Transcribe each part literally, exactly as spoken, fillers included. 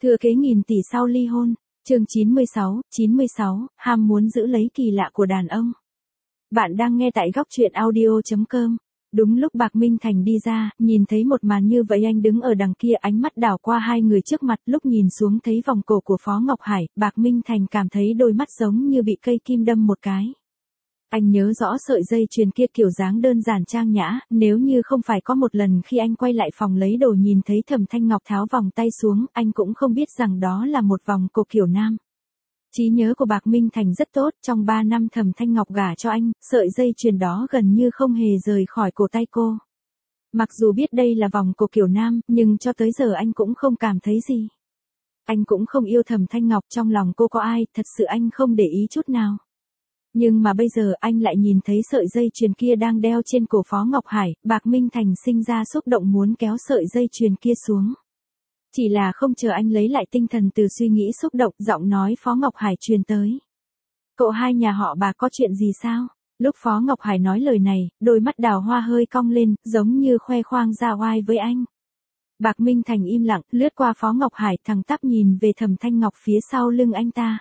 Thừa kế nghìn tỷ sau ly hôn, chương chín mươi sáu, chín mươi sáu, ham muốn giữ lấy kỳ lạ của đàn ông. Bạn đang nghe tại góc truyện audio.com. Đúng lúc Bạc Minh Thành đi ra, nhìn thấy một màn như vậy, anh đứng ở đằng kia, ánh mắt đảo qua hai người trước mặt, lúc nhìn xuống thấy vòng cổ của Phó Ngọc Hải, Bạc Minh Thành cảm thấy đôi mắt giống như bị cây kim đâm một cái. Anh nhớ rõ sợi dây chuyền kia kiểu dáng đơn giản trang nhã, nếu như không phải có một lần khi anh quay lại phòng lấy đồ nhìn thấy Thẩm Thanh Ngọc tháo vòng tay xuống, anh cũng không biết rằng đó là một vòng cổ kiểu nam. Trí nhớ của Bạc Minh Thành rất tốt, trong ba năm Thẩm Thanh Ngọc gả cho anh, sợi dây chuyền đó gần như không hề rời khỏi cổ tay cô. Mặc dù biết đây là vòng cổ kiểu nam, nhưng cho tới giờ anh cũng không cảm thấy gì. Anh cũng không yêu Thẩm Thanh Ngọc, trong lòng cô có ai, thật sự anh không để ý chút nào. Nhưng mà bây giờ anh lại nhìn thấy sợi dây chuyền kia đang đeo trên cổ Phó Ngọc Hải, Bạc Minh Thành sinh ra xúc động muốn kéo sợi dây chuyền kia xuống. Chỉ là không chờ anh lấy lại tinh thần từ suy nghĩ xúc động, giọng nói Phó Ngọc Hải truyền tới. Cậu hai nhà họ Bạc có chuyện gì sao? Lúc Phó Ngọc Hải nói lời này, đôi mắt đào hoa hơi cong lên, giống như khoe khoang ra oai với anh. Bạc Minh Thành im lặng, lướt qua Phó Ngọc Hải, thẳng tắp nhìn về Thẩm Thanh Ngọc phía sau lưng anh ta.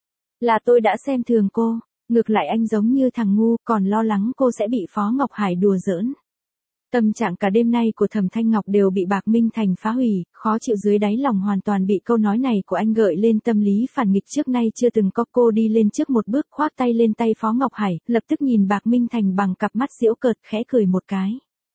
Là tôi đã xem thường cô. Ngược lại anh giống như thằng ngu, còn lo lắng cô sẽ bị Phó Ngọc Hải đùa giỡn. Tâm trạng cả đêm nay của Thẩm Thanh Ngọc đều bị Bạc Minh Thành phá hủy, khó chịu dưới đáy lòng hoàn toàn bị câu nói này của anh gợi lên tâm lý phản nghịch, trước nay chưa từng có. Cô đi lên trước một bước, khoác tay lên tay Phó Ngọc Hải, lập tức nhìn Bạc Minh Thành bằng cặp mắt giễu cợt, khẽ cười một cái.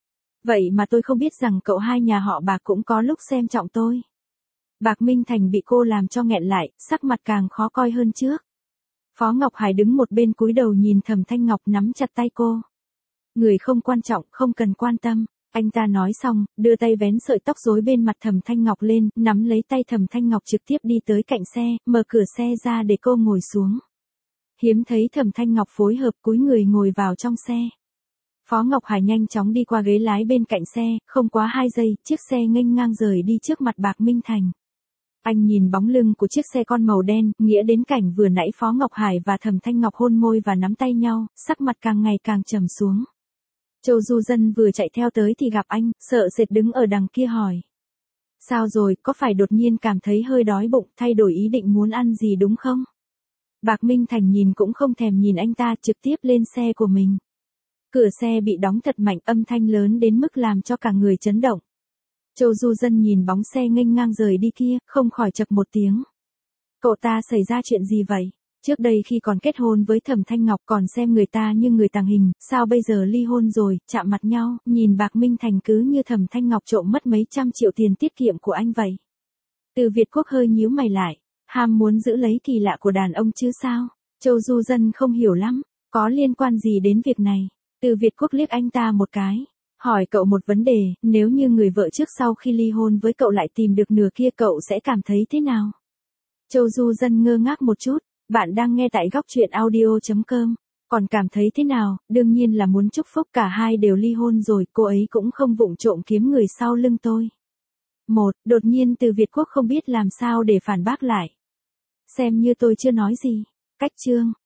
Vậy mà tôi không biết rằng cậu hai nhà họ Bạc cũng có lúc xem trọng tôi. Bạc Minh Thành bị cô làm cho nghẹn lại, sắc mặt càng khó coi hơn trước. Phó Ngọc Hải đứng một bên cúi đầu nhìn Thẩm Thanh Ngọc nắm chặt tay cô. Người không quan trọng, không cần quan tâm. Anh ta nói xong, đưa tay vén sợi tóc rối bên mặt Thẩm Thanh Ngọc lên, nắm lấy tay Thẩm Thanh Ngọc trực tiếp đi tới cạnh xe, mở cửa xe ra để cô ngồi xuống. Hiếm thấy Thẩm Thanh Ngọc phối hợp cúi người ngồi vào trong xe. Phó Ngọc Hải nhanh chóng đi qua ghế lái bên cạnh xe, không quá hai giây, chiếc xe nghênh ngang rời đi trước mặt Bạc Minh Thành. Anh nhìn bóng lưng của chiếc xe con màu đen, nghĩa đến cảnh vừa nãy Phó Ngọc Hải và Thẩm Thanh Ngọc hôn môi và nắm tay nhau, sắc mặt càng ngày càng trầm xuống. Châu Du Dân vừa chạy theo tới thì gặp anh, sợ sệt đứng ở đằng kia hỏi. Sao rồi, có phải đột nhiên cảm thấy hơi đói bụng, thay đổi ý định muốn ăn gì đúng không? Bạc Minh Thành nhìn cũng không thèm nhìn anh ta, trực tiếp lên xe của mình. Cửa xe bị đóng thật mạnh, âm thanh lớn đến mức làm cho cả người chấn động. Châu Du Dân nhìn bóng xe nghênh ngang rời đi kia, không khỏi chậc một tiếng. Cậu ta xảy ra chuyện gì vậy? Trước đây khi còn kết hôn với Thẩm Thanh Ngọc còn xem người ta như người tàng hình, sao bây giờ ly hôn rồi, chạm mặt nhau, nhìn Bạc Minh Thành cứ như Thẩm Thanh Ngọc trộm mất mấy trăm triệu tiền tiết kiệm của anh vậy. Từ Việt Quốc hơi nhíu mày lại, ham muốn giữ lấy kỳ lạ của đàn ông chứ sao? Châu Du Dân không hiểu lắm, có liên quan gì đến việc này? Từ Việt Quốc liếc anh ta một cái. Hỏi cậu một vấn đề, nếu như người vợ trước sau khi ly hôn với cậu lại tìm được nửa kia cậu sẽ cảm thấy thế nào? Châu Du Dân ngơ ngác một chút, bạn đang nghe tại góc truyện audio.com. Còn cảm thấy thế nào, đương nhiên là muốn chúc phúc, cả hai đều ly hôn rồi, cô ấy cũng không vụng trộm kiếm người sau lưng tôi. Một, đột nhiên Từ Việt Quốc không biết làm sao để phản bác lại. Xem như tôi chưa nói gì. Cách chương.